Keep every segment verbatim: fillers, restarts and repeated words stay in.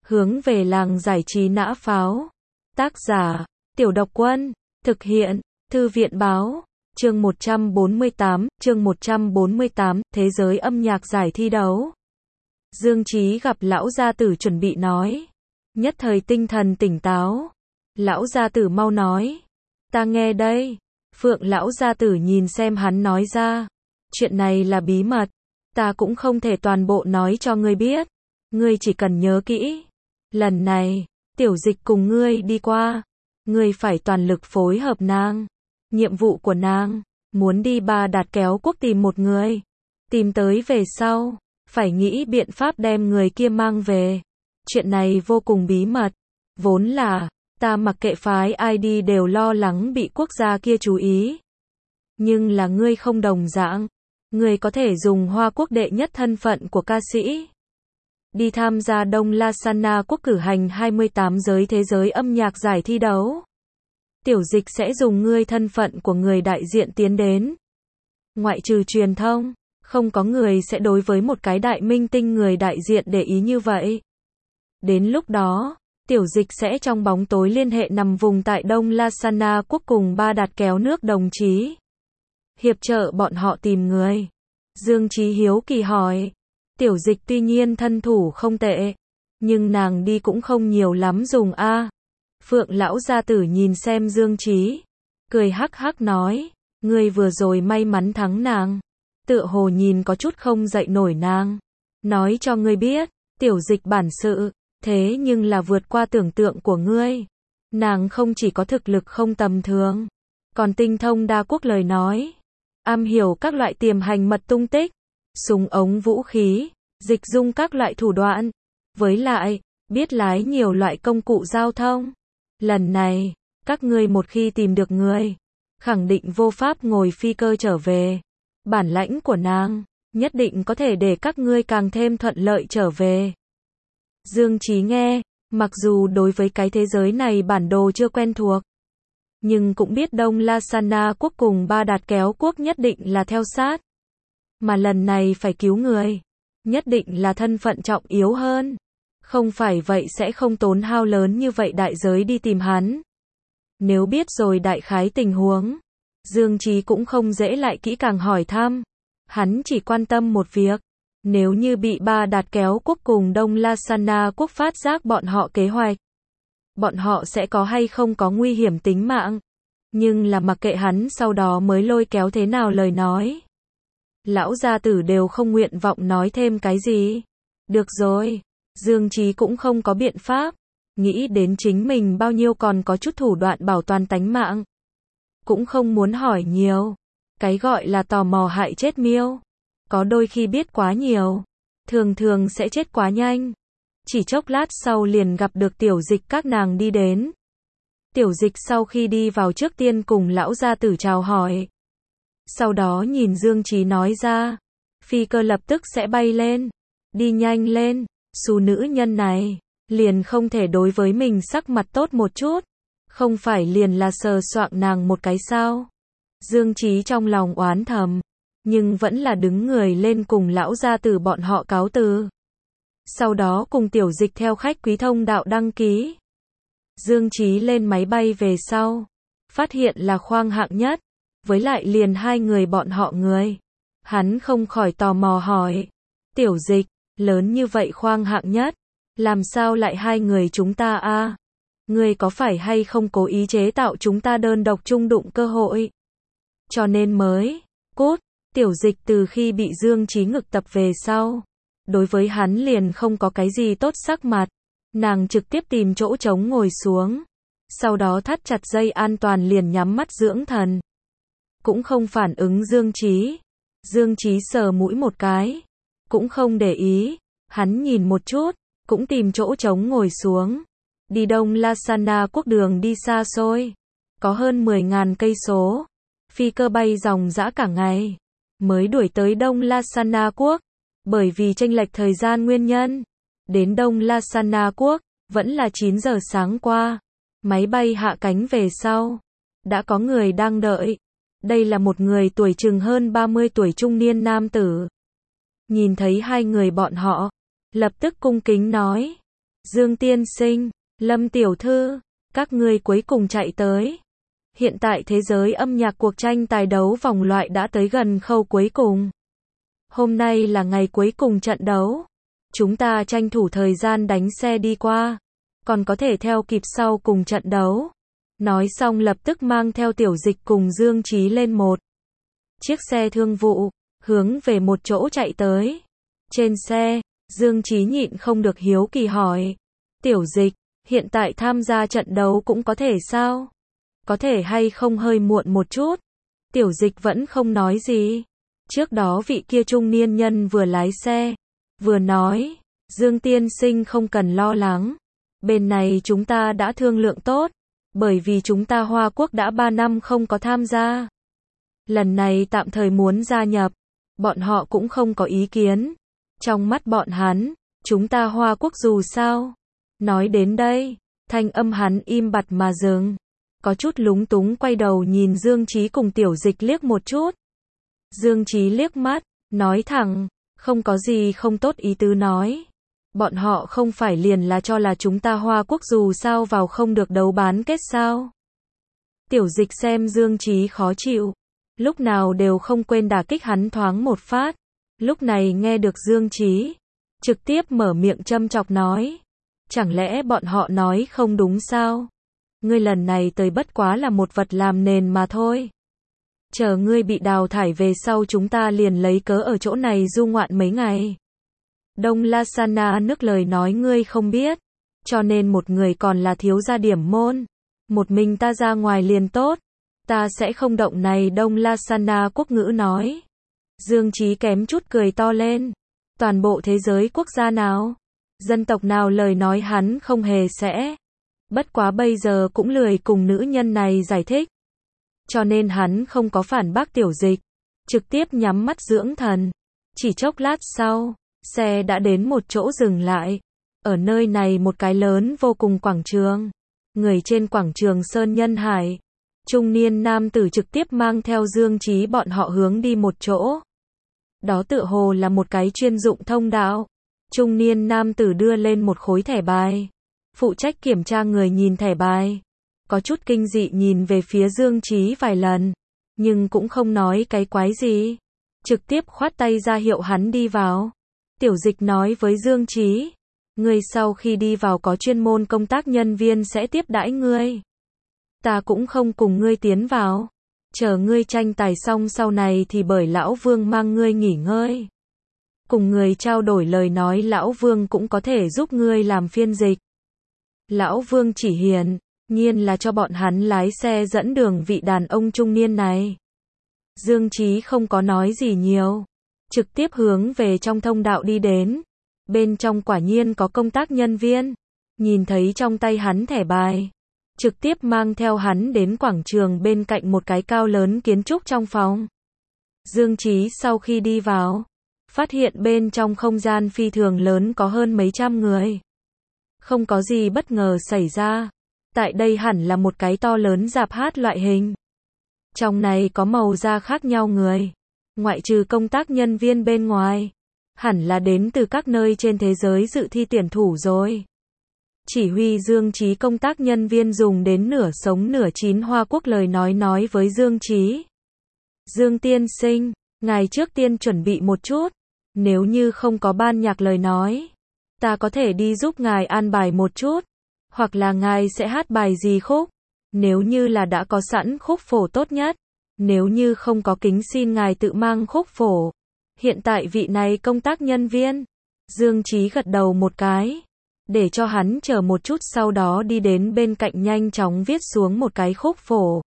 Hướng về làng giải trí nã pháo. Tác giả, Tiểu Độc Quân. Thực hiện, Thư viện Báo. Chương một trăm bốn mươi tám, chương một trăm bốn mươi tám, Thế giới âm nhạc giải thi đấu. Dương Chí gặp lão gia tử chuẩn bị nói. Nhất thời tinh thần tỉnh táo. Lão gia tử mau nói. Ta nghe đây. Phượng lão gia tử nhìn xem hắn nói ra. Chuyện này là bí mật. Ta cũng không thể toàn bộ nói cho ngươi biết. Ngươi chỉ cần nhớ kỹ. Lần này, tiểu dịch cùng ngươi đi qua. Ngươi phải toàn lực phối hợp nàng. Nhiệm vụ của nàng, muốn đi Ba Đạt kéo quốc tìm một người. Tìm tới về sau, phải nghĩ biện pháp đem người kia mang về. Chuyện này vô cùng bí mật. Vốn là, ta mặc kệ phái ai đi đều lo lắng bị quốc gia kia chú ý. Nhưng là ngươi không đồng dạng. Ngươi có thể dùng Hoa Quốc đệ nhất thân phận của ca sĩ. Đi tham gia Đông Lasana quốc cử hành hai mươi tám giới thế giới âm nhạc giải thi đấu. Tiểu dịch sẽ dùng ngươi thân phận của người đại diện tiến đến. Ngoại trừ truyền thông, không có người sẽ đối với một cái đại minh tinh người đại diện để ý như vậy. Đến lúc đó, tiểu dịch sẽ trong bóng tối liên hệ nằm vùng tại Đông Lasana quốc cùng Ba Đạt kéo nước đồng chí. Hiệp trợ bọn họ tìm người. Dương Chí hiếu kỳ hỏi. Tiểu dịch tuy nhiên thân thủ không tệ, nhưng nàng đi cũng không nhiều lắm dùng a. Phượng lão gia tử nhìn xem Dương Chí, cười hắc hắc nói, ngươi vừa rồi may mắn thắng nàng, tựa hồ nhìn có chút không dậy nổi nàng. Nói cho ngươi biết, tiểu dịch bản sự, thế nhưng là vượt qua tưởng tượng của ngươi. Nàng không chỉ có thực lực không tầm thường, còn tinh thông đa quốc lời nói, am hiểu các loại tiềm hành mật tung tích, súng ống vũ khí, dịch dung các loại thủ đoạn, với lại, biết lái nhiều loại công cụ giao thông. Lần này, các ngươi một khi tìm được người, khẳng định vô pháp ngồi phi cơ trở về. Bản lãnh của nàng, nhất định có thể để các ngươi càng thêm thuận lợi trở về. Dương Chí nghe, mặc dù đối với cái thế giới này bản đồ chưa quen thuộc, nhưng cũng biết Đông Lasana quốc cùng Ba Đạt kéo quốc nhất định là theo sát. Mà lần này phải cứu người, nhất định là thân phận trọng yếu hơn. Không phải vậy sẽ không tốn hao lớn như vậy đại giới đi tìm hắn. Nếu biết rồi đại khái tình huống, Dương Chí cũng không dễ lại kỹ càng hỏi thăm. Hắn chỉ quan tâm một việc. Nếu như bị Ba Đạt kéo quốc cùng Đông Lasana quốc phát giác bọn họ kế hoạch, bọn họ sẽ có hay không có nguy hiểm tính mạng. Nhưng là mặc kệ hắn sau đó mới lôi kéo thế nào lời nói. Lão gia tử đều không nguyện vọng nói thêm cái gì. Được rồi. Dương Chí cũng không có biện pháp. Nghĩ đến chính mình bao nhiêu còn có chút thủ đoạn bảo toàn tánh mạng. Cũng không muốn hỏi nhiều. Cái gọi là tò mò hại chết miêu. Có đôi khi biết quá nhiều, thường thường sẽ chết quá nhanh. Chỉ chốc lát sau liền gặp được tiểu dịch các nàng đi đến. Tiểu dịch sau khi đi vào trước tiên cùng lão gia tử chào hỏi. Sau đó nhìn Dương Chí nói ra. Phi cơ lập tức sẽ bay lên. Đi nhanh lên. Xu nữ nhân này, liền không thể đối với mình sắc mặt tốt một chút. Không phải liền là sờ soạng nàng một cái sao. Dương Chí trong lòng oán thầm. Nhưng vẫn là đứng người lên cùng lão gia tử bọn họ cáo từ. Sau đó cùng tiểu dịch theo khách quý thông đạo đăng ký. Dương Chí lên máy bay về sau. Phát hiện là khoang hạng nhất. Với lại liền hai người bọn họ người. Hắn không khỏi tò mò hỏi. Tiểu dịch, lớn như vậy khoang hạng nhất. Làm sao lại hai người chúng ta a? Ngươi có phải hay không cố ý chế tạo chúng ta đơn độc chung đụng cơ hội? Cho nên mới, cút, tiểu dịch từ khi bị Dương Chí ngực tập về sau. Đối với hắn liền không có cái gì tốt sắc mặt. Nàng trực tiếp tìm chỗ trống ngồi xuống. Sau đó thắt chặt dây an toàn liền nhắm mắt dưỡng thần. Cũng không phản ứng Dương Chí. Dương Chí sờ mũi một cái. Cũng không để ý. Hắn nhìn một chút. Cũng tìm chỗ trống ngồi xuống. Đi Đông Lasana quốc đường đi xa xôi. Có hơn mười nghìn cây số. Phi cơ bay dòng dã cả ngày. Mới đuổi tới Đông Lasana quốc. Bởi vì chênh lệch thời gian nguyên nhân. Đến Đông Lasana quốc. Vẫn là chín giờ sáng qua. Máy bay hạ cánh về sau. Đã có người đang đợi. Đây là một người tuổi chừng hơn ba mươi tuổi trung niên nam tử. Nhìn thấy hai người bọn họ. Lập tức cung kính nói. Dương tiên sinh, Lâm tiểu thư, các ngươi cuối cùng chạy tới. Hiện tại thế giới âm nhạc cuộc tranh tài đấu vòng loại đã tới gần khâu cuối cùng. Hôm nay là ngày cuối cùng trận đấu. Chúng ta tranh thủ thời gian đánh xe đi qua, còn có thể theo kịp sau cùng trận đấu. Nói xong lập tức mang theo Tiểu Dịch cùng Dương Chí lên một chiếc xe thương vụ, hướng về một chỗ chạy tới. Trên xe, Dương Chí nhịn không được hiếu kỳ hỏi. Tiểu Dịch, hiện tại tham gia trận đấu cũng có thể sao? Có thể hay không hơi muộn một chút? Tiểu Dịch vẫn không nói gì. Trước đó vị kia trung niên nhân vừa lái xe, vừa nói, Dương tiên sinh không cần lo lắng. Bên này chúng ta đã thương lượng tốt, bởi vì chúng ta Hoa Quốc đã ba năm không có tham gia. Lần này tạm thời muốn gia nhập, bọn họ cũng không có ý kiến. Trong mắt bọn hắn, chúng ta Hoa Quốc dù sao. Nói đến đây, thanh âm hắn im bặt mà dừng. Có chút lúng túng quay đầu nhìn Dương Chí cùng Tiểu Dịch liếc một chút. Dương Chí liếc mắt, nói thẳng, không có gì không tốt ý tứ nói. Bọn họ không phải liền là cho là chúng ta Hoa Quốc dù sao vào không được đấu bán kết sao. Tiểu Dịch xem Dương Chí khó chịu, lúc nào đều không quên đả kích hắn thoáng một phát. Lúc này nghe được Dương Chí, trực tiếp mở miệng châm chọc nói. Chẳng lẽ bọn họ nói không đúng sao? Ngươi lần này tới bất quá là một vật làm nền mà thôi. Chờ ngươi bị đào thải về sau chúng ta liền lấy cớ ở chỗ này du ngoạn mấy ngày. Đông Lasana nước lời nói ngươi không biết, cho nên một người còn là thiếu gia điểm môn. Một mình ta ra ngoài liền tốt, ta sẽ không động này. Đông Lasana quốc ngữ nói. Dương Chí kém chút cười to lên. Toàn bộ thế giới quốc gia nào, dân tộc nào lời nói hắn không hề sẽ. Bất quá bây giờ cũng lười cùng nữ nhân này giải thích. Cho nên hắn không có phản bác Tiểu Dịch, trực tiếp nhắm mắt dưỡng thần. Chỉ chốc lát sau, xe đã đến một chỗ dừng lại. Ở nơi này một cái lớn vô cùng quảng trường. Người trên quảng trường Sơn Nhân Hải. Trung niên nam tử trực tiếp mang theo Dương Chí bọn họ hướng đi một chỗ. Đó tựa hồ là một cái chuyên dụng thông đạo. Trung niên nam tử đưa lên một khối thẻ bài. Phụ trách kiểm tra người nhìn thẻ bài. Có chút kinh dị nhìn về phía Dương Chí vài lần. Nhưng cũng không nói cái quái gì. Trực tiếp khoát tay ra hiệu hắn đi vào. Tiểu Dịch nói với Dương Chí. Ngươi sau khi đi vào có chuyên môn công tác nhân viên sẽ tiếp đãi ngươi. Ta cũng không cùng ngươi tiến vào. Chờ ngươi tranh tài xong sau này thì bởi Lão Vương mang ngươi nghỉ ngơi. Cùng người trao đổi lời nói Lão Vương cũng có thể giúp ngươi làm phiên dịch. Lão Vương chỉ hiển nhiên là cho bọn hắn lái xe dẫn đường vị đàn ông trung niên này. Dương Chí không có nói gì nhiều, trực tiếp hướng về trong thông đạo đi đến. Bên trong quả nhiên có công tác nhân viên, nhìn thấy trong tay hắn thẻ bài, trực tiếp mang theo hắn đến quảng trường bên cạnh một cái cao lớn kiến trúc trong phòng. Dương Chí sau khi đi vào, phát hiện bên trong không gian phi thường lớn có hơn mấy trăm người. Không có gì bất ngờ xảy ra. Tại đây hẳn là một cái to lớn rạp hát loại hình. Trong này có màu da khác nhau người. Ngoại trừ công tác nhân viên bên ngoài, hẳn là đến từ các nơi trên thế giới dự thi tuyển thủ rồi. Chỉ huy Dương Chí công tác nhân viên dùng đến nửa sống nửa chín Hoa Quốc lời nói nói với Dương Chí. Dương tiên sinh, ngài trước tiên chuẩn bị một chút. Nếu như không có ban nhạc lời nói, ta có thể đi giúp ngài an bài một chút. Hoặc là ngài sẽ hát bài gì khúc. Nếu như là đã có sẵn khúc phổ tốt nhất. Nếu như không có kính xin ngài tự mang khúc phổ. Hiện tại vị này công tác nhân viên. Dương Chí gật đầu một cái. Để cho hắn chờ một chút sau đó đi đến bên cạnh nhanh chóng viết xuống một cái khúc phổ.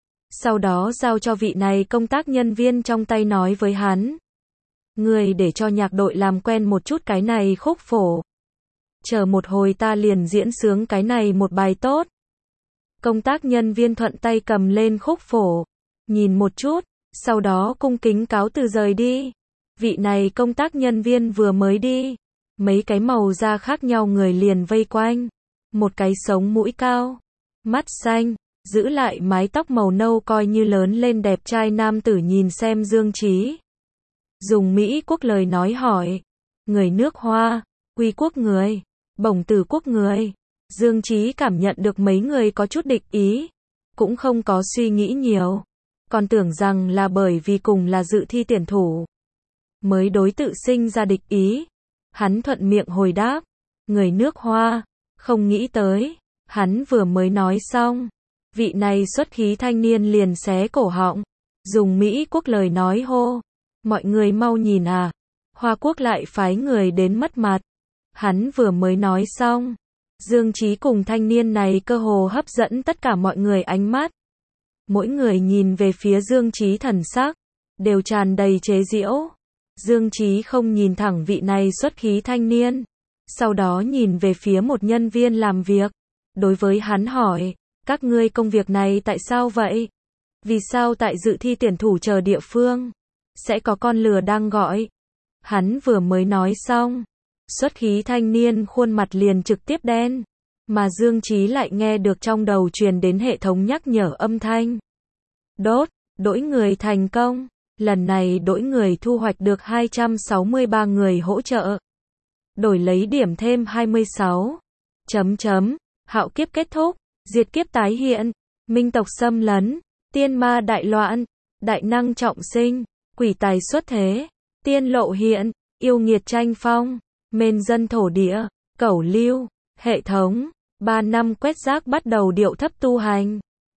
Sau đó giao cho vị này công tác nhân viên trong tay nói với hắn. Người để cho nhạc đội làm quen một chút cái này khúc phổ. Chờ một hồi ta liền diễn sướng cái này một bài tốt. Công tác nhân viên thuận tay cầm lên khúc phổ. Nhìn một chút, sau đó cung kính cáo từ rời đi. Vị này công tác nhân viên vừa mới đi. Mấy cái màu da khác nhau người liền vây quanh. Một cái sống mũi cao, mắt xanh, giữ lại mái tóc màu nâu coi như lớn lên đẹp trai nam tử nhìn xem Dương Chí. Dùng Mỹ quốc lời nói hỏi. Người nước Hoa, Quy quốc người. Bổng Từ Quốc người. Dương Chí cảm nhận được mấy người có chút địch ý, cũng không có suy nghĩ nhiều, còn tưởng rằng là bởi vì cùng là dự thi tuyển thủ mới đối tự sinh ra địch ý. Hắn thuận miệng hồi đáp, người nước Hoa. Không nghĩ tới, hắn vừa mới nói xong, vị này xuất khí thanh niên liền xé cổ họng, dùng Mỹ quốc lời nói hô, mọi người mau nhìn à, Hoa quốc lại phái người đến mất mặt. Hắn vừa mới nói xong, Dương Chí cùng thanh niên này cơ hồ hấp dẫn tất cả mọi người ánh mắt. Mỗi người nhìn về phía Dương Chí thần sắc đều tràn đầy chế giễu. Dương Chí không nhìn thẳng vị này xuất khí thanh niên, sau đó nhìn về phía một nhân viên làm việc, đối với hắn hỏi, các ngươi công việc này tại sao vậy? Vì sao tại dự thi tuyển thủ chờ địa phương sẽ có con lừa đang gọi? Hắn vừa mới nói xong, xuất khí thanh niên khuôn mặt liền trực tiếp đen, mà Dương Chí lại nghe được trong đầu truyền đến hệ thống nhắc nhở âm thanh. Đốt, đổi người thành công. Lần này đổi người thu hoạch được hai trăm sáu mươi ba người hỗ trợ. Đổi lấy điểm thêm hai mươi sáu. Chấm chấm, hạo kiếp kết thúc, diệt kiếp tái hiện, minh tộc xâm lấn, tiên ma đại loạn, đại năng trọng sinh, quỷ tài xuất thế, tiên lộ hiện, yêu nghiệt tranh phong, mên dân thổ địa, cẩu lưu, hệ thống, ba năm quét rác bắt đầu điệu thấp tu hành.